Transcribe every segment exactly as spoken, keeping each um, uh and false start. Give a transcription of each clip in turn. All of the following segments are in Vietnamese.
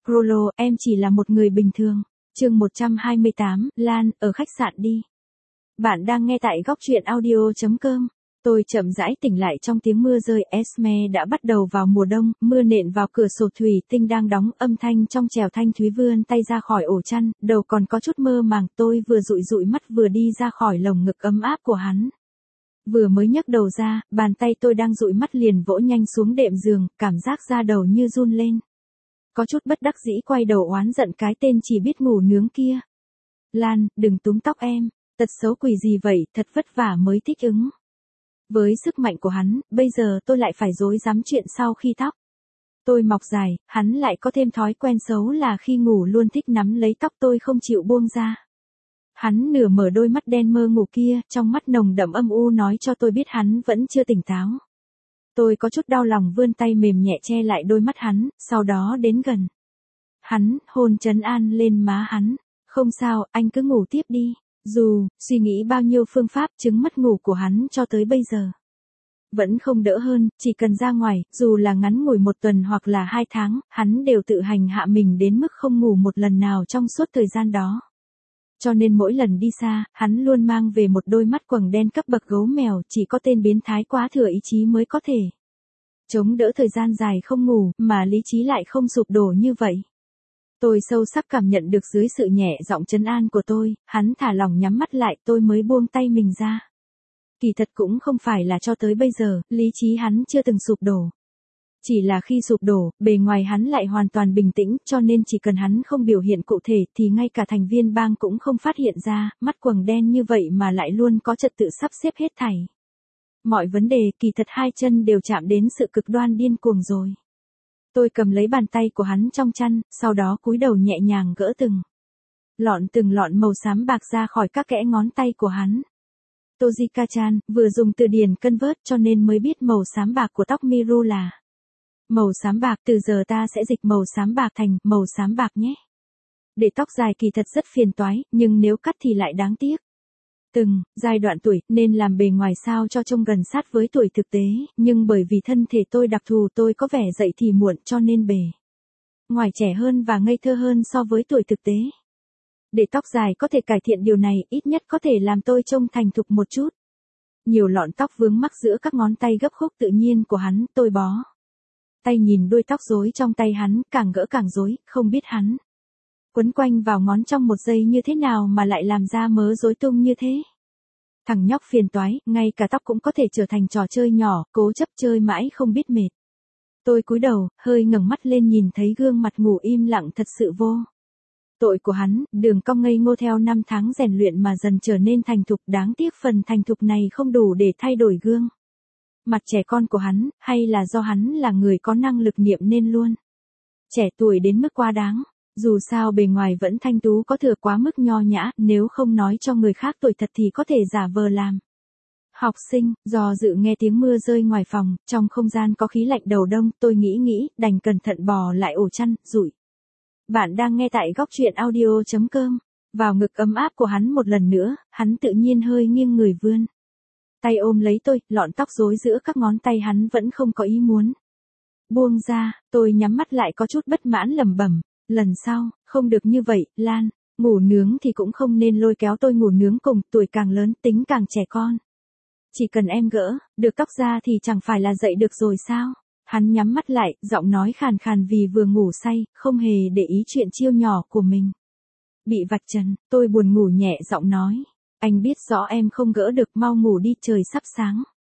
Prolo, em chỉ là một người bình thường. Chương một trăm hai mươi tám, Lan, ở khách sạn đi. Bạn đang nghe tại góc truyện audio chấm com. Tôi chậm rãi tỉnh lại trong tiếng mưa rơi. Esme đã bắt đầu vào mùa đông, mưa nện vào cửa sổ thủy tinh đang đóng, âm thanh trong trẻo thanh thúy vươn tay ra khỏi ổ chăn, đầu còn có chút mơ màng. Tôi vừa dụi dụi mắt vừa đi ra khỏi lồng ngực ấm áp của hắn. Vừa mới nhấc đầu ra, bàn tay tôi đang dụi mắt liền vỗ nhanh xuống đệm giường, cảm giác da đầu như run lên. Có chút bất đắc dĩ quay đầu oán giận cái tên chỉ biết ngủ nướng kia. Lan, đừng túm tóc em, tật xấu quỷ gì vậy, thật vất vả mới thích ứng. Với sức mạnh của hắn, bây giờ tôi lại phải rối rắm chuyện sau khi tóc. Tôi mọc dài, hắn lại có thêm thói quen xấu là khi ngủ luôn thích nắm lấy tóc tôi không chịu buông ra. Hắn nửa mở đôi mắt đen mơ ngủ kia, trong mắt nồng đậm âm u nói cho tôi biết hắn vẫn chưa tỉnh táo. Tôi có chút đau lòng vươn tay mềm nhẹ che lại đôi mắt hắn, sau đó đến gần. Hắn, hôn trấn an lên má hắn. Không sao, anh cứ ngủ tiếp đi. Dù, suy nghĩ bao nhiêu phương pháp chứng mất ngủ của hắn cho tới bây giờ. Vẫn không đỡ hơn, chỉ cần ra ngoài, dù là ngắn ngủi một tuần hoặc là hai tháng, hắn đều tự hành hạ mình đến mức không ngủ một lần nào trong suốt thời gian đó. Cho nên mỗi lần đi xa, hắn luôn mang về một đôi mắt quầng đen cấp bậc gấu mèo, chỉ có tên biến thái quá thừa ý chí mới có thể chống đỡ thời gian dài không ngủ, mà lý trí lại không sụp đổ như vậy. Tôi sâu sắc cảm nhận được dưới sự nhẹ giọng trấn an của tôi, hắn thả lỏng nhắm mắt lại, tôi mới buông tay mình ra. Kỳ thật cũng không phải là cho tới bây giờ, lý trí hắn chưa từng sụp đổ. Chỉ là khi sụp đổ, bề ngoài hắn lại hoàn toàn bình tĩnh, cho nên chỉ cần hắn không biểu hiện cụ thể thì ngay cả thành viên bang cũng không phát hiện ra, mắt quầng đen như vậy mà lại luôn có trật tự sắp xếp hết thảy. Mọi vấn đề kỳ thật hai chân đều chạm đến sự cực đoan điên cuồng rồi. Tôi cầm lấy bàn tay của hắn trong chăn, sau đó cúi đầu nhẹ nhàng gỡ từng lọn từng lọn màu xám bạc ra khỏi các kẽ ngón tay của hắn. Tojika-chan, vừa dùng từ điển convert cho nên mới biết màu xám bạc của tóc Miru là màu xám bạc, từ giờ ta sẽ dịch màu xám bạc thành màu xám bạc nhé. Để tóc dài kỳ thật rất phiền toái, nhưng nếu cắt thì lại đáng tiếc. Từng giai đoạn tuổi nên làm bề ngoài sao cho trông gần sát với tuổi thực tế, nhưng bởi vì thân thể tôi đặc thù tôi có vẻ dậy thì muộn cho nên bề ngoài trẻ hơn và ngây thơ hơn so với tuổi thực tế. Để tóc dài có thể cải thiện điều này, ít nhất có thể làm tôi trông thành thục một chút. Nhiều lọn tóc vướng mắc giữa các ngón tay gấp khúc tự nhiên của hắn, tôi bó tay nhìn đuôi tóc rối trong tay hắn, càng gỡ càng rối, không biết hắn quấn quanh vào ngón trong một giây như thế nào mà lại làm ra mớ rối tung như thế. Thằng nhóc phiền toái, ngay cả tóc cũng có thể trở thành trò chơi nhỏ, cố chấp chơi mãi không biết mệt. Tôi cúi đầu, hơi ngẩng mắt lên nhìn thấy gương mặt ngủ im lặng thật sự vô tội của hắn, đường cong ngây ngô theo năm tháng rèn luyện mà dần trở nên thành thục, đáng tiếc phần thành thục này không đủ để thay đổi gương mặt trẻ con của hắn, hay là do hắn là người có năng lực niệm nên luôn trẻ tuổi đến mức quá đáng. Dù sao bề ngoài vẫn thanh tú có thừa quá mức nho nhã, nếu không nói cho người khác tuổi thật thì có thể giả vờ làm học sinh. Do dự nghe tiếng mưa rơi ngoài phòng, trong không gian có khí lạnh đầu đông, tôi nghĩ nghĩ, đành cẩn thận bò lại ổ chăn, rủi. Bạn đang nghe tại góc truyện audio chấm com. Vào ngực ấm áp của hắn một lần nữa, hắn tự nhiên hơi nghiêng người vươn tay ôm lấy tôi, lọn tóc rối giữa các ngón tay hắn vẫn không có ý muốn buông ra. Tôi nhắm mắt lại có chút bất mãn lẩm bẩm, lần sau, không được như vậy, Lan, ngủ nướng thì cũng không nên lôi kéo tôi ngủ nướng cùng, tuổi càng lớn tính càng trẻ con. Chỉ cần em gỡ được tóc ra thì chẳng phải là dậy được rồi sao? Hắn nhắm mắt lại, giọng nói khàn khàn vì vừa ngủ say, không hề để ý chuyện chiêu nhỏ của mình bị vạch trần. Tôi buồn ngủ nhẹ giọng nói, anh biết rõ em không gỡ được, mau ngủ đi, trời sắp sáng.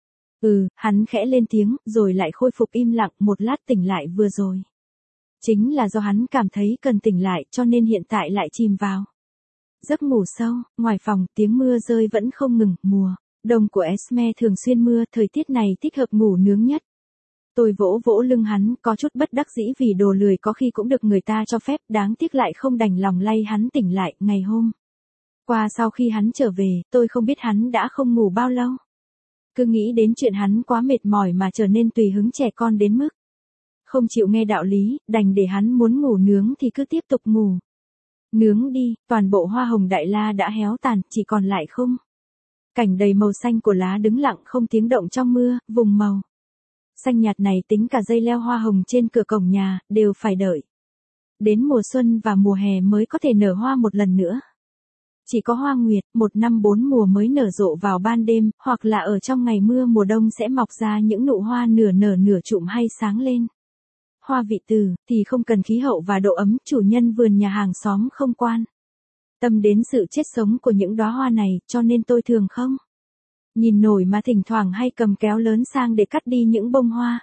Ừ, hắn khẽ lên tiếng, rồi lại khôi phục im lặng, một lát tỉnh lại vừa rồi. Chính là do hắn cảm thấy cần tỉnh lại cho nên hiện tại lại chìm vào giấc ngủ sâu. Ngoài phòng, tiếng mưa rơi vẫn không ngừng, mùa đông của Esme thường xuyên mưa, thời tiết này thích hợp ngủ nướng nhất. Tôi vỗ vỗ lưng hắn, có chút bất đắc dĩ vì đồ lười có khi cũng được người ta cho phép, đáng tiếc lại không đành lòng lay hắn tỉnh lại. Ngày hôm qua sau khi hắn trở về, tôi không biết hắn đã không ngủ bao lâu. Cứ nghĩ đến chuyện hắn quá mệt mỏi mà trở nên tùy hứng trẻ con đến mức không chịu nghe đạo lý, đành để hắn muốn ngủ nướng thì cứ tiếp tục ngủ nướng đi. Toàn bộ hoa hồng đại la đã héo tàn, chỉ còn lại khung cảnh đầy màu xanh của lá đứng lặng không tiếng động trong mưa. Vùng màu xanh nhạt này tính cả dây leo hoa hồng trên cửa cổng nhà, đều phải đợi Đến mùa xuân và mùa hè mới có thể nở hoa một lần nữa. Chỉ có hoa nguyệt, một năm bốn mùa mới nở rộ vào ban đêm, hoặc là ở trong ngày mưa mùa đông sẽ mọc ra những nụ hoa nửa nở nửa trụm hay sáng lên. Hoa vị tử, thì không cần khí hậu và độ ấm, chủ nhân vườn nhà hàng xóm không quan tâm đến sự chết sống của những đóa hoa này, cho nên tôi thường không nhìn nổi mà thỉnh thoảng hay cầm kéo lớn sang để cắt đi những bông hoa.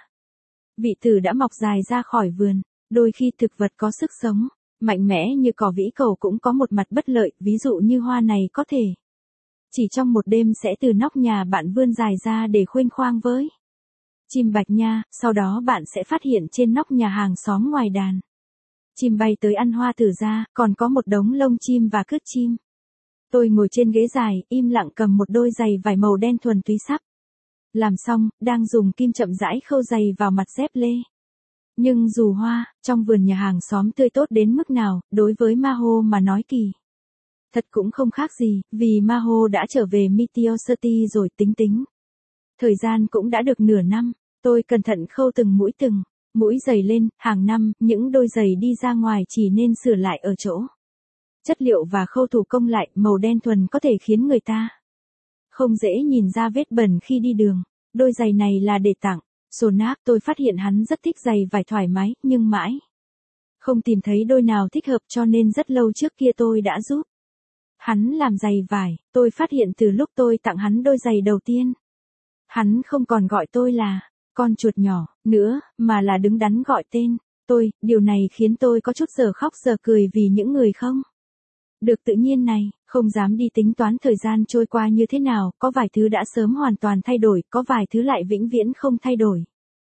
Vị tử đã mọc dài ra khỏi vườn, đôi khi thực vật có sức sống mạnh mẽ như cỏ vĩ cầu cũng có một mặt bất lợi, ví dụ như hoa này có thể chỉ trong một đêm sẽ từ nóc nhà bạn vươn dài ra để khuênh khoang với chim bạch nha, sau đó bạn sẽ phát hiện trên nóc nhà hàng xóm ngoài đàn chim bay tới ăn hoa tử ra, còn có một đống lông chim và cướp chim. Tôi ngồi trên ghế dài, im lặng cầm một đôi giày vải màu đen thuần túy sắp làm xong, đang dùng kim chậm rãi khâu giày vào mặt dép lê. Nhưng dù hoa, trong vườn nhà hàng xóm tươi tốt đến mức nào, đối với Maho mà nói kỳ thật cũng không khác gì, vì Maho đã trở về Meteor City rồi. Tính tính thời gian cũng đã được nửa năm, tôi cẩn thận khâu từng mũi từng mũi giày lên, hàng năm, những đôi giày đi ra ngoài chỉ nên sửa lại ở chỗ chất liệu và khâu thủ công lại, màu đen thuần có thể khiến người ta không dễ nhìn ra vết bẩn khi đi đường. Đôi giày này là để tặng Sonap, tôi phát hiện hắn rất thích giày vải thoải mái, nhưng mãi không tìm thấy đôi nào thích hợp, cho nên rất lâu trước kia tôi đã giúp hắn làm giày vải. Tôi phát hiện từ lúc tôi tặng hắn đôi giày đầu tiên, hắn không còn gọi tôi là con chuột nhỏ nữa, mà là đứng đắn gọi tên tôi. Điều này khiến tôi có chút giờ khóc giờ cười vì những người không được tự nhiên này, không dám đi tính toán thời gian trôi qua như thế nào, có vài thứ đã sớm hoàn toàn thay đổi, có vài thứ lại vĩnh viễn không thay đổi.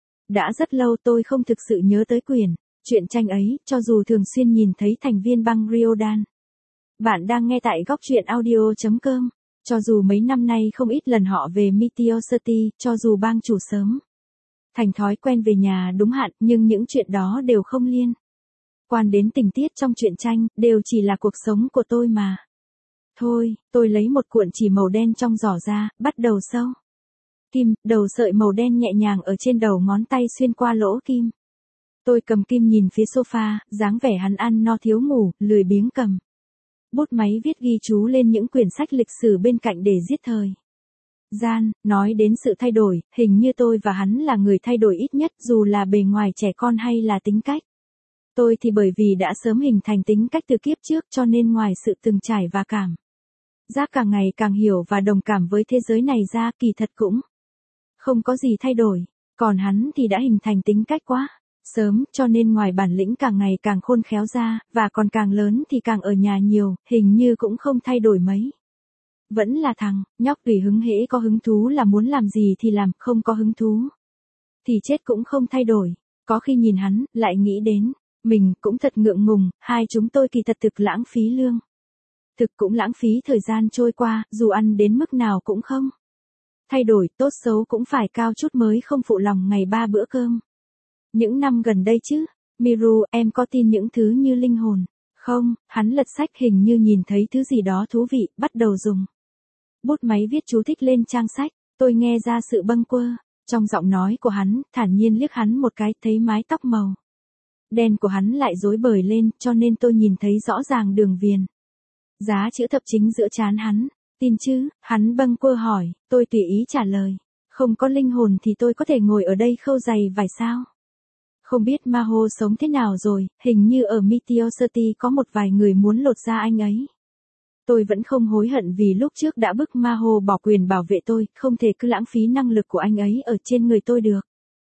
Đã rất lâu tôi không thực sự nhớ tới quyển truyện tranh ấy, cho dù thường xuyên nhìn thấy thành viên băng Ryodan. Bạn đang nghe tại góc truyện audio chấm com. Cho dù mấy năm nay không ít lần họ về Meteor City, cho dù bang chủ sớm thành thói quen về nhà đúng hạn, nhưng những chuyện đó đều không liên quan đến tình tiết trong truyện tranh, đều chỉ là cuộc sống của tôi mà thôi. Tôi lấy một cuộn chỉ màu đen trong giỏ ra, bắt đầu sâu kim, đầu sợi màu đen nhẹ nhàng ở trên đầu ngón tay xuyên qua lỗ kim. Tôi cầm kim nhìn phía sofa, dáng vẻ hắn ăn no thiếu ngủ, lười biếng cầm bút máy viết ghi chú lên những quyển sách lịch sử bên cạnh để giết thời gian. Nói đến sự thay đổi, hình như tôi và hắn là người thay đổi ít nhất, dù là bề ngoài trẻ con hay là tính cách. Tôi thì bởi vì đã sớm hình thành tính cách từ kiếp trước, cho nên ngoài sự từng trải và cảm giác càng ngày càng hiểu và đồng cảm với thế giới này ra, kỳ thật cũng không có gì thay đổi. Còn hắn thì đã hình thành tính cách quá sớm, cho nên ngoài bản lĩnh càng ngày càng khôn khéo ra, và còn càng lớn thì càng ở nhà nhiều, hình như cũng không thay đổi mấy. Vẫn là thằng nhóc tùy hứng, hễ có hứng thú là muốn làm gì thì làm, không có hứng thú thì chết cũng không thay đổi. Có khi nhìn hắn, lại nghĩ đến mình, cũng thật ngượng ngùng, hai chúng tôi kỳ thật thực lãng phí lương thực cũng lãng phí thời gian trôi qua, dù ăn đến mức nào cũng không thay đổi, tốt xấu cũng phải cao chút mới không phụ lòng ngày ba bữa cơm. Những năm gần đây chứ, Miru, em có tin những thứ như linh hồn không? Hắn lật sách, hình như nhìn thấy thứ gì đó thú vị, bắt đầu dùng bút máy viết chú thích lên trang sách. Tôi nghe ra sự bâng quơ trong giọng nói của hắn, thản nhiên liếc hắn một cái, thấy mái tóc màu đen của hắn lại rối bời lên, cho nên tôi nhìn thấy rõ ràng đường viền giá chữ thập chính giữa trán hắn. Tin chứ? Hắn bâng quơ hỏi. Tôi tùy ý trả lời. Không có linh hồn thì tôi có thể ngồi ở đây khâu giày vải sao? Không biết Maho sống thế nào rồi, hình như ở Meteor City có một vài người muốn lột da anh ấy. Tôi vẫn không hối hận vì lúc trước đã bức Maho bỏ quyền bảo vệ tôi, không thể cứ lãng phí năng lực của anh ấy ở trên người tôi được.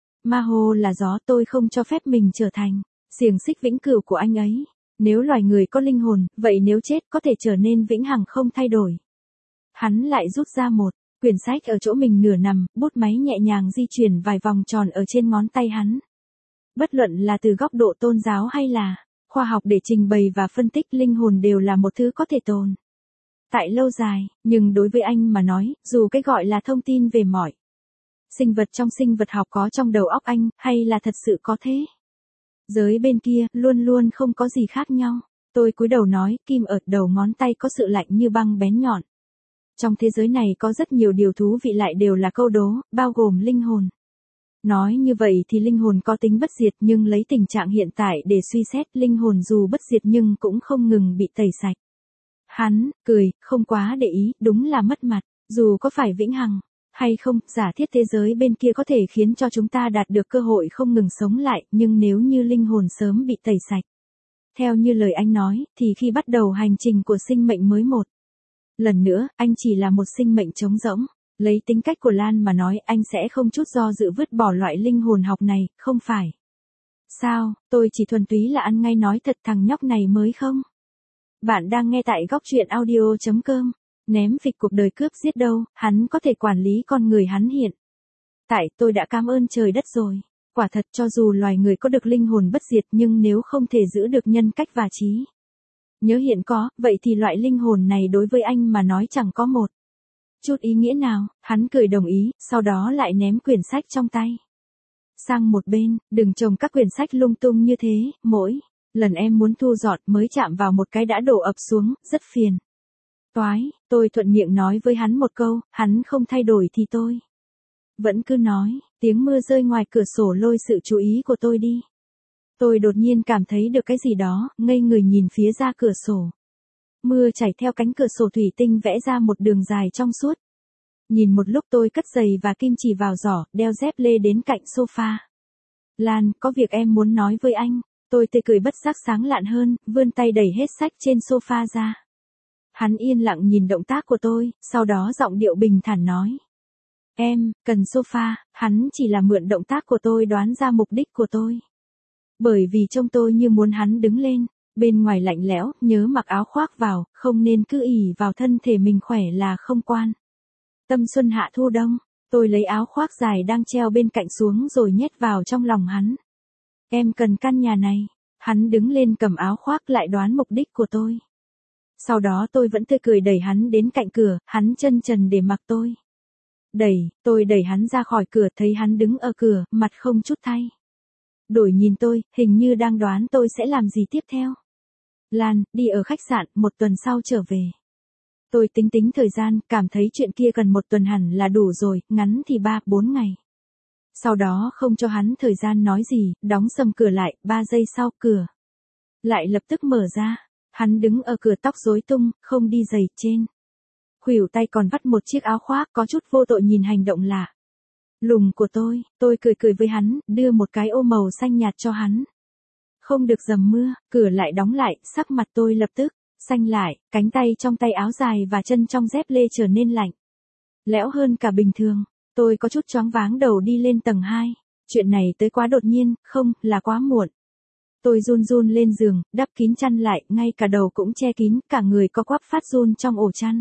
Maho là gió, tôi không cho phép mình trở thành xiềng xích vĩnh cửu của anh ấy. Nếu loài người có linh hồn, vậy nếu chết có thể trở nên vĩnh hằng không thay đổi. Hắn lại rút ra một quyển sách ở chỗ mình nửa nằm, bút máy nhẹ nhàng di chuyển vài vòng tròn ở trên ngón tay hắn. Bất luận là từ góc độ tôn giáo hay là khoa học để trình bày và phân tích, linh hồn đều là một thứ có thể tồn tại lâu dài, nhưng đối với anh mà nói, dù cái gọi là thông tin về mọi sinh vật trong sinh vật học có trong đầu óc anh, hay là thật sự có thế giới bên kia, luôn luôn không có gì khác nhau. Tôi cúi đầu nói, kim ở đầu ngón tay có sự lạnh như băng bén nhọn. Trong thế giới này có rất nhiều điều thú vị, lại đều là câu đố, bao gồm linh hồn. Nói như vậy thì linh hồn có tính bất diệt nhưng lấy tình trạng hiện tại để suy xét linh hồn dù bất diệt nhưng cũng không ngừng bị tẩy sạch. Hắn, cười, không quá để ý, đúng là mất mặt, dù có phải vĩnh hằng hay không, giả thiết thế giới bên kia có thể khiến cho chúng ta đạt được cơ hội không ngừng sống lại, nhưng nếu như linh hồn sớm bị tẩy sạch. Theo như lời anh nói, thì khi bắt đầu hành trình của sinh mệnh mới một lần nữa, anh chỉ là một sinh mệnh trống rỗng. Lấy tính cách của Lan mà nói, anh sẽ không chút do dự vứt bỏ loại linh hồn học này, không phải. Sao, tôi chỉ thuần túy là ăn ngay nói thật thằng nhóc này mới không? Bạn đang nghe tại góc truyện audio chấm com. Ném phịch cuộc đời cướp giết đâu, hắn có thể quản lý con người hắn hiện. Tại tôi đã cảm ơn trời đất rồi. Quả thật cho dù loài người có được linh hồn bất diệt nhưng nếu không thể giữ được nhân cách và trí nhớ hiện có, vậy thì loại linh hồn này đối với anh mà nói chẳng có một chút ý nghĩa nào. Hắn cười đồng ý, sau đó lại ném quyển sách trong tay sang một bên, đừng trồng các quyển sách lung tung như thế, mỗi lần em muốn thu dọn mới chạm vào một cái đã đổ ập xuống, rất phiền toái. Tôi thuận miệng nói với hắn một câu, hắn không thay đổi thì tôi vẫn cứ nói. Tiếng mưa rơi ngoài cửa sổ lôi sự chú ý của tôi đi. Tôi đột nhiên cảm thấy được cái gì đó, ngây người nhìn phía ra cửa sổ. Mưa chảy theo cánh cửa sổ thủy tinh vẽ ra một đường dài trong suốt. Nhìn một lúc tôi cất giày và kim chỉ vào giỏ, đeo dép lê đến cạnh sofa. Lan, có việc em muốn nói với anh. Tôi tươi cười bất giác sáng lạn hơn, vươn tay đẩy hết sách trên sofa ra. Hắn yên lặng nhìn động tác của tôi, sau đó giọng điệu bình thản nói. Em, cần sofa, hắn chỉ là mượn động tác của tôi đoán ra mục đích của tôi. Bởi vì trông tôi như muốn hắn đứng lên, bên ngoài lạnh lẽo, nhớ mặc áo khoác vào, không nên cứ ỉ vào thân thể mình khỏe là không quan. Tâm xuân hạ thu đông, tôi lấy áo khoác dài đang treo bên cạnh xuống rồi nhét vào trong lòng hắn. Em cần căn nhà này. Hắn đứng lên cầm áo khoác lại đoán mục đích của tôi. Sau đó tôi vẫn tươi cười đẩy hắn đến cạnh cửa, hắn chân trần để mặc tôi. Đẩy, tôi đẩy hắn ra khỏi cửa, thấy hắn đứng ở cửa, mặt không chút thay đổi nhìn tôi, hình như đang đoán tôi sẽ làm gì tiếp theo. Lan, đi ở khách sạn, một tuần sau trở về. Tôi tính tính thời gian, cảm thấy chuyện kia cần một tuần hẳn là đủ rồi, ngắn thì ba, bốn ngày. Sau đó không cho hắn thời gian nói gì, đóng sầm cửa lại, ba giây sau, cửa lại lập tức mở ra. Hắn đứng ở cửa tóc rối tung, không đi giày, trên khuỷu tay còn vắt một chiếc áo khoác, có chút vô tội nhìn hành động lạ lùng của tôi. Tôi cười cười với hắn, đưa một cái ô màu xanh nhạt cho hắn. Không được dầm mưa, cửa lại đóng lại, sắc mặt tôi lập tức xanh lại, cánh tay trong tay áo dài và chân trong dép lê trở nên lạnh lẽo hơn cả bình thường. Tôi có chút choáng váng đầu đi lên tầng hai. Chuyện này tới quá đột nhiên, không, là quá muộn. Tôi run run lên giường, đắp kín chăn lại, ngay cả đầu cũng che kín, cả người có quắp phát run trong ổ chăn.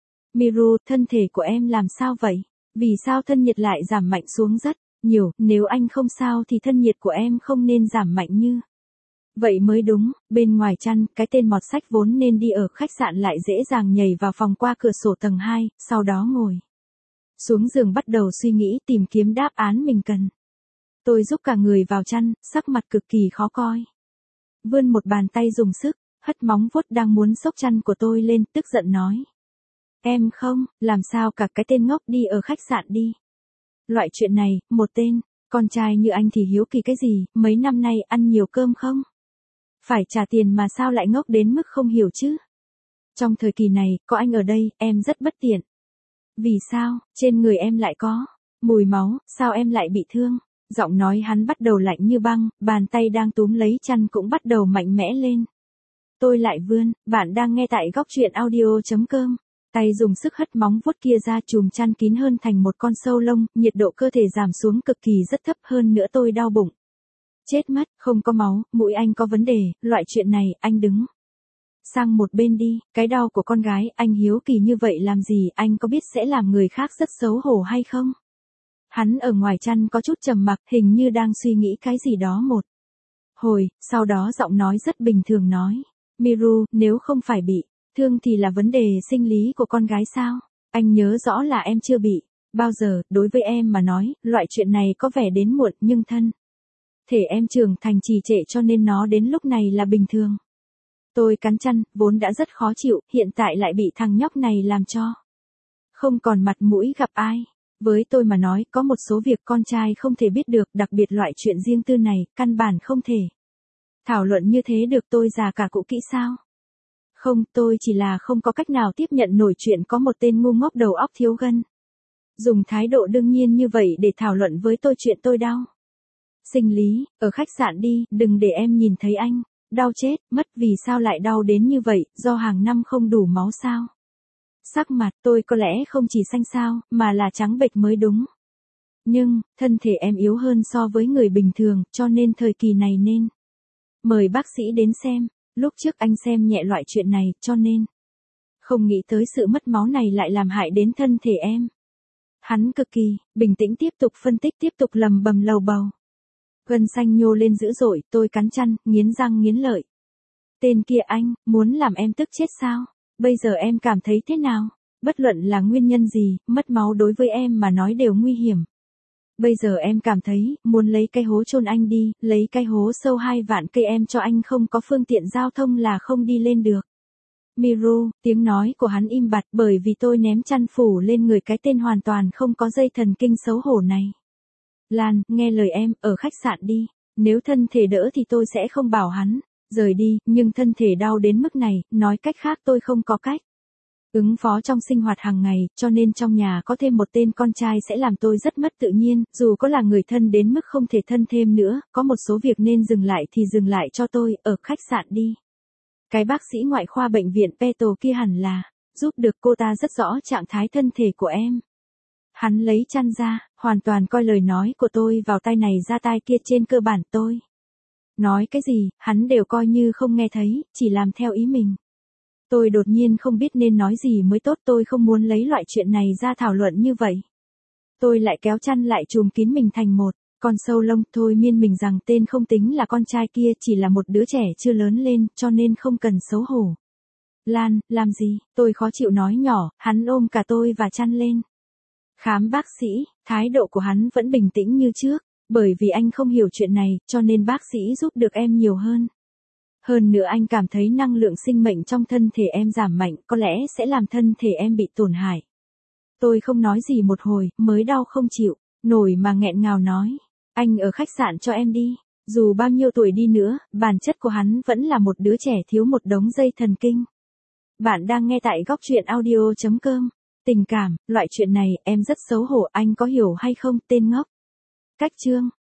Miru, thân thể của em làm sao vậy? Vì sao thân nhiệt lại giảm mạnh xuống rất nhiều, nếu anh không sao thì thân nhiệt của em không nên giảm mạnh như vậy mới đúng. Bên ngoài chăn, cái tên mọt sách vốn nên đi ở khách sạn lại dễ dàng nhảy vào phòng qua cửa sổ tầng hai, sau đó ngồi xuống giường bắt đầu suy nghĩ tìm kiếm đáp án mình cần. Tôi giúp cả người vào chăn, sắc mặt cực kỳ khó coi. Vươn một bàn tay dùng sức, hất móng vuốt đang muốn xốc chăn của tôi lên, tức giận nói. Em không, làm sao cả cái tên ngốc đi ở khách sạn đi. Loại chuyện này, một tên con trai như anh thì hiếu kỳ cái gì, mấy năm nay ăn nhiều cơm không? Phải trả tiền mà sao lại ngốc đến mức không hiểu chứ? Trong thời kỳ này, có anh ở đây, em rất bất tiện. Vì sao, trên người em lại có mùi máu, sao em lại bị thương? Giọng nói hắn bắt đầu lạnh như băng, bàn tay đang túm lấy chăn cũng bắt đầu mạnh mẽ lên. Tôi lại vươn, bạn đang nghe tại góc truyện audio chấm com. Tay dùng sức hất móng vuốt kia ra, chùm chăn kín hơn thành một con sâu lông, nhiệt độ cơ thể giảm xuống cực kỳ rất thấp, hơn nữa tôi đau bụng. Chết mất, không có máu, mũi anh có vấn đề, loại chuyện này, anh đứng sang một bên đi, cái đau của con gái, anh hiếu kỳ như vậy làm gì, anh có biết sẽ làm người khác rất xấu hổ hay không? Hắn ở ngoài chăn có chút trầm mặc, hình như đang suy nghĩ cái gì đó một hồi, sau đó giọng nói rất bình thường nói. Miru, nếu không phải bị thương thì là vấn đề sinh lý của con gái sao? Anh nhớ rõ là em chưa bị bao giờ, đối với em mà nói, loại chuyện này có vẻ đến muộn nhưng thân thể em trưởng thành trì trệ cho nên nó đến lúc này là bình thường. Tôi cắn chăn, vốn đã rất khó chịu, hiện tại lại bị thằng nhóc này làm cho không còn mặt mũi gặp ai. Với tôi mà nói, có một số việc con trai không thể biết được, đặc biệt loại chuyện riêng tư này, căn bản không thể. Thảo luận như thế được, tôi già cả cụ kỹ sao? Không, tôi chỉ là không có cách nào tiếp nhận nổi chuyện có một tên ngu ngốc đầu óc thiếu gân. Dùng thái độ đương nhiên như vậy để thảo luận với tôi chuyện tôi đau. Sinh lý, ở khách sạn đi, đừng để em nhìn thấy anh. Đau chết, mất, vì sao lại đau đến như vậy, do hàng năm không đủ máu sao? Sắc mặt tôi có lẽ không chỉ xanh xao, mà là trắng bệch mới đúng. Nhưng, thân thể em yếu hơn so với người bình thường, cho nên thời kỳ này nên mời bác sĩ đến xem. Lúc trước anh xem nhẹ loại chuyện này, cho nên không nghĩ tới sự mất máu này lại làm hại đến thân thể em. Hắn cực kỳ bình tĩnh tiếp tục phân tích, tiếp tục lầm bầm lầu bầu. Gân xanh nhô lên dữ dội, tôi cắn răng, nghiến răng nghiến lợi. Tên kia anh, muốn làm em tức chết sao? Bây giờ em cảm thấy thế nào? Bất luận là nguyên nhân gì, mất máu đối với em mà nói đều nguy hiểm. Bây giờ em cảm thấy, muốn lấy cái hố chôn anh đi, lấy cái hố sâu hai vạn cây em cho anh, không có phương tiện giao thông là không đi lên được. Miru, tiếng nói của hắn im bặt bởi vì tôi ném chăn phủ lên người cái tên hoàn toàn không có dây thần kinh xấu hổ này. Lan, nghe lời em, ở khách sạn đi. Nếu thân thể đỡ thì tôi sẽ không bảo hắn rời đi, nhưng thân thể đau đến mức này, nói cách khác tôi không có cách ứng phó trong sinh hoạt hàng ngày, cho nên trong nhà có thêm một tên con trai sẽ làm tôi rất mất tự nhiên, dù có là người thân đến mức không thể thân thêm nữa, có một số việc nên dừng lại thì dừng lại cho tôi, ở khách sạn đi. Cái bác sĩ ngoại khoa bệnh viện Peto kia hẳn là giúp được cô ta rất rõ trạng thái thân thể của em. Hắn lấy chăn ra, hoàn toàn coi lời nói của tôi vào tai này ra tai kia, trên cơ bản tôi nói cái gì, hắn đều coi như không nghe thấy, chỉ làm theo ý mình. Tôi đột nhiên không biết nên nói gì mới tốt, tôi không muốn lấy loại chuyện này ra thảo luận như vậy. Tôi lại kéo chăn lại trùm kín mình thành một con sâu lông, thôi miên mình rằng tên không tính là con trai kia, chỉ là một đứa trẻ chưa lớn lên, cho nên không cần xấu hổ. Lan, làm gì? Tôi khó chịu nói nhỏ, hắn ôm cả tôi và chăn lên. Khám bác sĩ, thái độ của hắn vẫn bình tĩnh như trước, bởi vì anh không hiểu chuyện này, cho nên bác sĩ giúp được em nhiều hơn. Hơn nữa anh cảm thấy năng lượng sinh mệnh trong thân thể em giảm mạnh, có lẽ sẽ làm thân thể em bị tổn hại. Tôi không nói gì một hồi, mới đau không chịu nổi mà nghẹn ngào nói. Anh ở khách sạn cho em đi. Dù bao nhiêu tuổi đi nữa, bản chất của hắn vẫn là một đứa trẻ thiếu một đống dây thần kinh. Bạn đang nghe tại góc truyện audio chấm com. Tình cảm, loại chuyện này, em rất xấu hổ, anh có hiểu hay không, tên ngốc. Cách chương.